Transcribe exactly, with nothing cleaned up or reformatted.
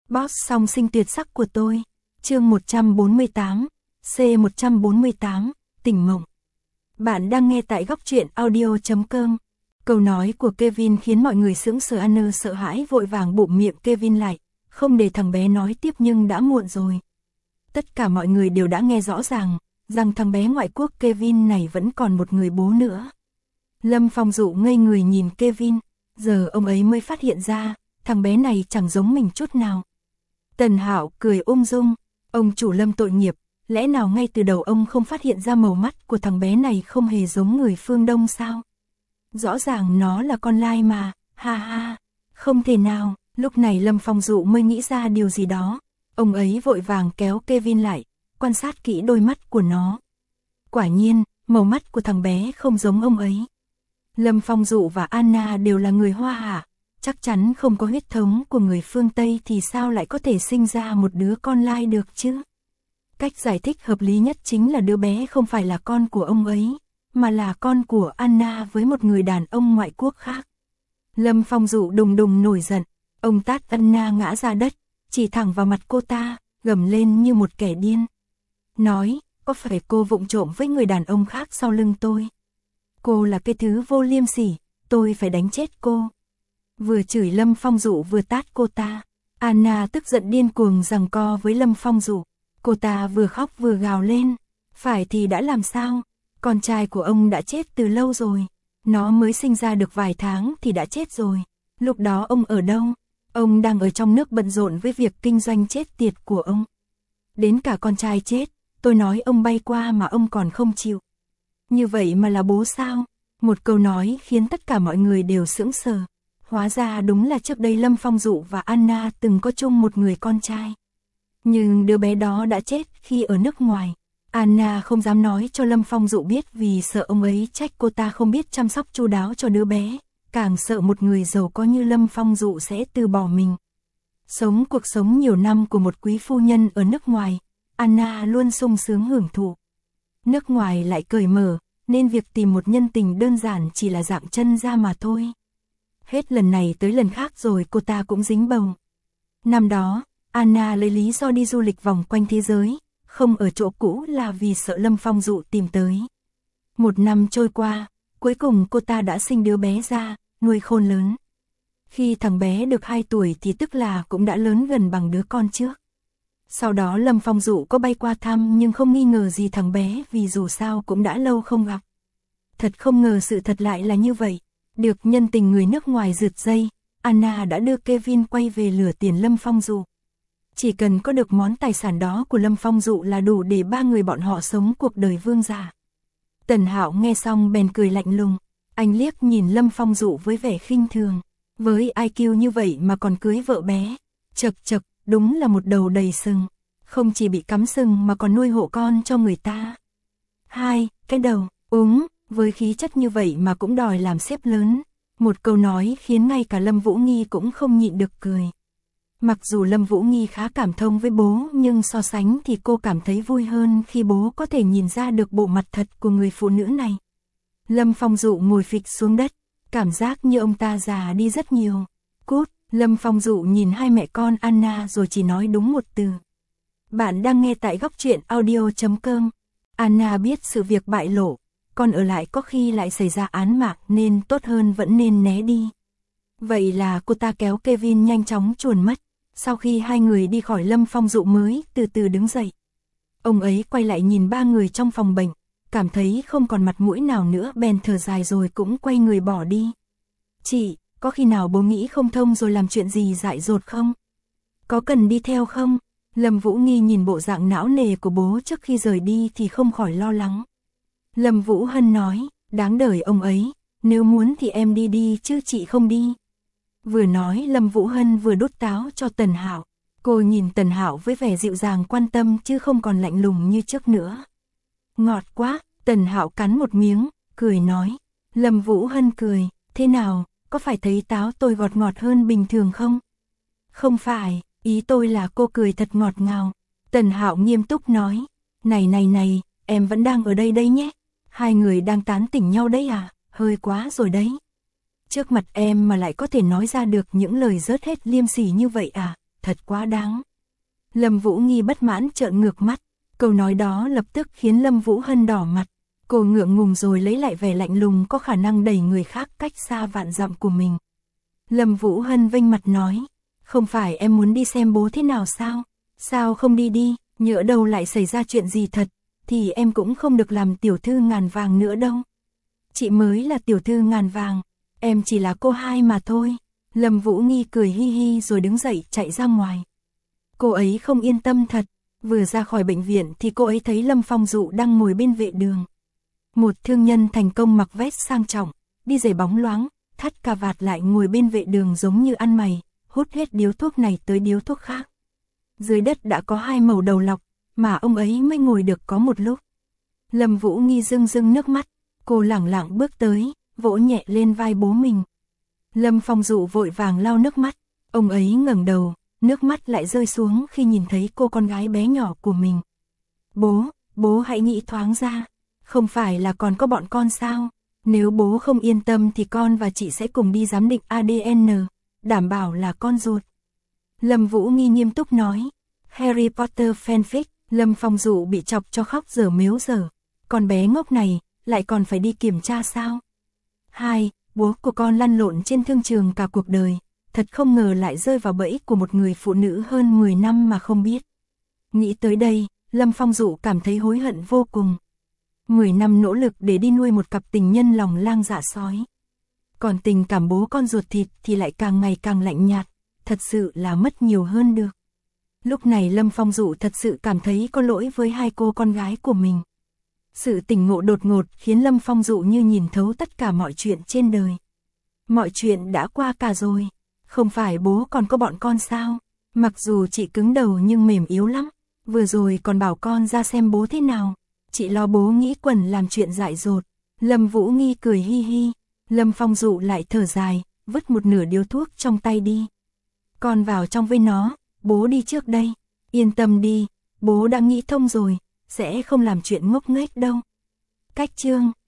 Boss song sinh tuyệt sắc của tôi. Chương một trăm bốn mươi tám, C một trăm bốn mươi tám, tỉnh mộng. Bạn đang nghe tại góc truyện audio chấm com. Câu nói của Kevin khiến mọi người sững sờ. Anna sợ hãi vội vàng bụm miệng Kevin lại, không để thằng bé nói tiếp nhưng đã muộn rồi. Tất cả mọi người đều đã nghe rõ ràng, rằng thằng bé ngoại quốc Kevin này vẫn còn một người bố nữa. Lâm Phong Dụ ngây người nhìn Kevin, giờ ông ấy mới phát hiện ra, thằng bé này chẳng giống mình chút nào. Tần Hạo cười ung dung, ông chủ Lâm tội nghiệp, lẽ nào ngay từ đầu ông không phát hiện ra màu mắt của thằng bé này không hề giống người phương Đông sao? Rõ ràng nó là con lai mà, ha ha, không thể nào. Lúc này Lâm Phong Dụ mới nghĩ ra điều gì đó, ông ấy vội vàng kéo Kevin lại, quan sát kỹ đôi mắt của nó. Quả nhiên, màu mắt của thằng bé không giống ông ấy. Lâm Phong Dụ và Anna đều là người Hoa Hạ, chắc chắn không có huyết thống của người phương Tây thì sao lại có thể sinh ra một đứa con lai được chứ? Cách giải thích hợp lý nhất chính là đứa bé không phải là con của ông ấy, mà là con của Anna với một người đàn ông ngoại quốc khác. Lâm Phong Dụ đùng đùng nổi giận, ông tát Anna ngã ra đất, chỉ thẳng vào mặt cô ta, gầm lên như một kẻ điên. Nói, có phải cô vụng trộm với người đàn ông khác sau lưng tôi? Cô là cái thứ vô liêm sỉ, tôi phải đánh chết cô. Vừa chửi Lâm Phong Dụ vừa tát cô ta, Anna tức giận điên cuồng giằng co với Lâm Phong Dụ. Cô ta vừa khóc vừa gào lên, phải thì đã làm sao? Con trai của ông đã chết từ lâu rồi, nó mới sinh ra được vài tháng thì đã chết rồi. Lúc đó ông ở đâu? Ông đang ở trong nước bận rộn với việc kinh doanh chết tiệt của ông. Đến cả con trai chết, tôi nói ông bay qua mà ông còn không chịu. Như vậy mà là bố sao? Một câu nói khiến tất cả mọi người đều sững sờ. Hóa ra đúng là trước đây Lâm Phong Dụ và Anna từng có chung một người con trai. Nhưng đứa bé đó đã chết khi ở nước ngoài. Anna không dám nói cho Lâm Phong Dụ biết vì sợ ông ấy trách cô ta không biết chăm sóc chu đáo cho đứa bé, càng sợ một người giàu có như Lâm Phong Dụ sẽ từ bỏ mình. Sống cuộc sống nhiều năm của một quý phu nhân ở nước ngoài, Anna luôn sung sướng hưởng thụ. Nước ngoài lại cởi mở, nên việc tìm một nhân tình đơn giản chỉ là dạng chân ra mà thôi. Hết lần này tới lần khác rồi cô ta cũng dính bầu. Năm đó, Anna lấy lý do đi du lịch vòng quanh thế giới, không ở chỗ cũ là vì sợ Lâm Phong Dụ tìm tới. Một năm trôi qua, cuối cùng cô ta đã sinh đứa bé ra, nuôi khôn lớn. Khi thằng bé được hai tuổi thì tức là cũng đã lớn gần bằng đứa con trước. Sau đó Lâm Phong Dụ có bay qua thăm nhưng không nghi ngờ gì thằng bé vì dù sao cũng đã lâu không gặp. Thật không ngờ sự thật lại là như vậy. Được nhân tình người nước ngoài rượt dây, Anna đã đưa Kevin quay về lừa tiền Lâm Phong Dụ. Chỉ cần có được món tài sản đó của Lâm Phong Dụ là đủ để ba người bọn họ sống cuộc đời vương giả. Tần Hạo nghe xong bèn cười lạnh lùng, anh liếc nhìn Lâm Phong Dụ với vẻ khinh thường. Với i kiu như vậy mà còn cưới vợ bé, chật chật, đúng là một đầu đầy sừng. Không chỉ bị cắm sừng mà còn nuôi hộ con cho người ta. Hai, cái đầu, úng, với khí chất như vậy mà cũng đòi làm sếp lớn. Một câu nói khiến ngay cả Lâm Vũ Nghi cũng không nhịn được cười. Mặc dù Lâm Vũ Nghi khá cảm thông với bố nhưng so sánh thì cô cảm thấy vui hơn khi bố có thể nhìn ra được bộ mặt thật của người phụ nữ này. Lâm Phong Dụ ngồi phịch xuống đất, cảm giác như ông ta già đi rất nhiều. Cút, Lâm Phong Dụ nhìn hai mẹ con Anna rồi chỉ nói đúng một từ. Bạn đang nghe tại góc truyện audio chấm com. Anna biết sự việc bại lộ, còn ở lại có khi lại xảy ra án mạng nên tốt hơn vẫn nên né đi. Vậy là cô ta kéo Kevin nhanh chóng chuồn mất. Sau khi hai người đi khỏi Lâm Phong Dụ mới từ từ đứng dậy. Ông ấy quay lại nhìn ba người trong phòng bệnh, cảm thấy không còn mặt mũi nào nữa bèn thở dài rồi cũng quay người bỏ đi. Chị, có khi nào bố nghĩ không thông rồi làm chuyện gì dại dột không? Có cần đi theo không? Lâm Vũ Nghi nhìn bộ dạng não nề của bố trước khi rời đi thì không khỏi lo lắng. Lâm Vũ Hân nói, đáng đời ông ấy, nếu muốn thì em đi đi chứ chị không đi. Vừa nói Lâm Vũ Hân vừa đút táo cho Tần Hạo. Cô nhìn Tần Hạo với vẻ dịu dàng quan tâm chứ không còn lạnh lùng như trước nữa. Ngọt quá, Tần Hạo cắn một miếng, cười nói. Lâm Vũ Hân cười, thế nào, có phải thấy táo tôi gọt ngọt hơn bình thường không? Không phải, ý tôi là cô cười thật ngọt ngào. Tần Hạo nghiêm túc nói, này này này, em vẫn đang ở đây đây nhé. Hai người đang tán tỉnh nhau đấy à, hơi quá rồi đấy. Trước mặt em mà lại có thể nói ra được những lời rớt hết liêm sỉ như vậy à, thật quá đáng. Lâm Vũ Nghi bất mãn trợn ngược mắt, câu nói đó lập tức khiến Lâm Vũ Hân đỏ mặt. Cô ngượng ngùng rồi lấy lại vẻ lạnh lùng có khả năng đẩy người khác cách xa vạn dặm của mình. Lâm Vũ Hân vênh mặt nói, không phải em muốn đi xem bố thế nào sao? Sao không đi đi, nhỡ đâu lại xảy ra chuyện gì thật, thì em cũng không được làm tiểu thư ngàn vàng nữa đâu. Chị mới là tiểu thư ngàn vàng, em chỉ là cô hai mà thôi. Lâm Vũ Nghi cười hi hi rồi đứng dậy chạy ra ngoài. Cô ấy không yên tâm thật, vừa ra khỏi bệnh viện thì cô ấy thấy Lâm Phong Dụ đang ngồi bên vệ đường. Một thương nhân thành công mặc vest sang trọng, đi giày bóng loáng, thắt cà vạt lại ngồi bên vệ đường giống như ăn mày, hút hết điếu thuốc này tới điếu thuốc khác. Dưới đất đã có hai mẩu đầu lọc, mà ông ấy mới ngồi được có một lúc. Lâm Vũ Nghi rưng rưng nước mắt, cô lẳng lặng bước tới, vỗ nhẹ lên vai bố mình. Lâm Phong Dụ vội vàng lau nước mắt, ông ấy ngẩng đầu, nước mắt lại rơi xuống khi nhìn thấy cô con gái bé nhỏ của mình. Bố, bố hãy nghĩ thoáng ra, không phải là còn có bọn con sao? Nếu bố không yên tâm thì con và chị sẽ cùng đi giám định a đê en, đảm bảo là con ruột. Lâm Vũ Nghi nghiêm túc nói, Harry Potter fanfic, Lâm Phong Dụ bị chọc cho khóc dở mếu dở. Con bé ngốc này, lại còn phải đi kiểm tra sao? Hai, bố của con lăn lộn trên thương trường cả cuộc đời, thật không ngờ lại rơi vào bẫy của một người phụ nữ hơn mười năm mà không biết. Nghĩ tới đây, Lâm Phong Dụ cảm thấy hối hận vô cùng. mười năm nỗ lực để đi nuôi một cặp tình nhân lòng lang dạ sói. Còn tình cảm bố con ruột thịt thì lại càng ngày càng lạnh nhạt, thật sự là mất nhiều hơn được. Lúc này Lâm Phong Dụ thật sự cảm thấy có lỗi với hai cô con gái của mình. Sự tỉnh ngộ đột ngột khiến Lâm Phong Dụ như nhìn thấu tất cả mọi chuyện trên đời. Mọi chuyện đã qua cả rồi, không phải bố còn có bọn con sao? Mặc dù chị cứng đầu nhưng mềm yếu lắm, vừa rồi còn bảo con ra xem bố thế nào. Chị lo bố nghĩ quẩn làm chuyện dại dột. Lâm Vũ Nghi cười hi hi, Lâm Phong Dụ lại thở dài, vứt một nửa điếu thuốc trong tay đi. Con vào trong với nó, bố đi trước đây. Yên tâm đi, bố đã nghĩ thông rồi, sẽ không làm chuyện ngốc nghếch đâu. Cách chương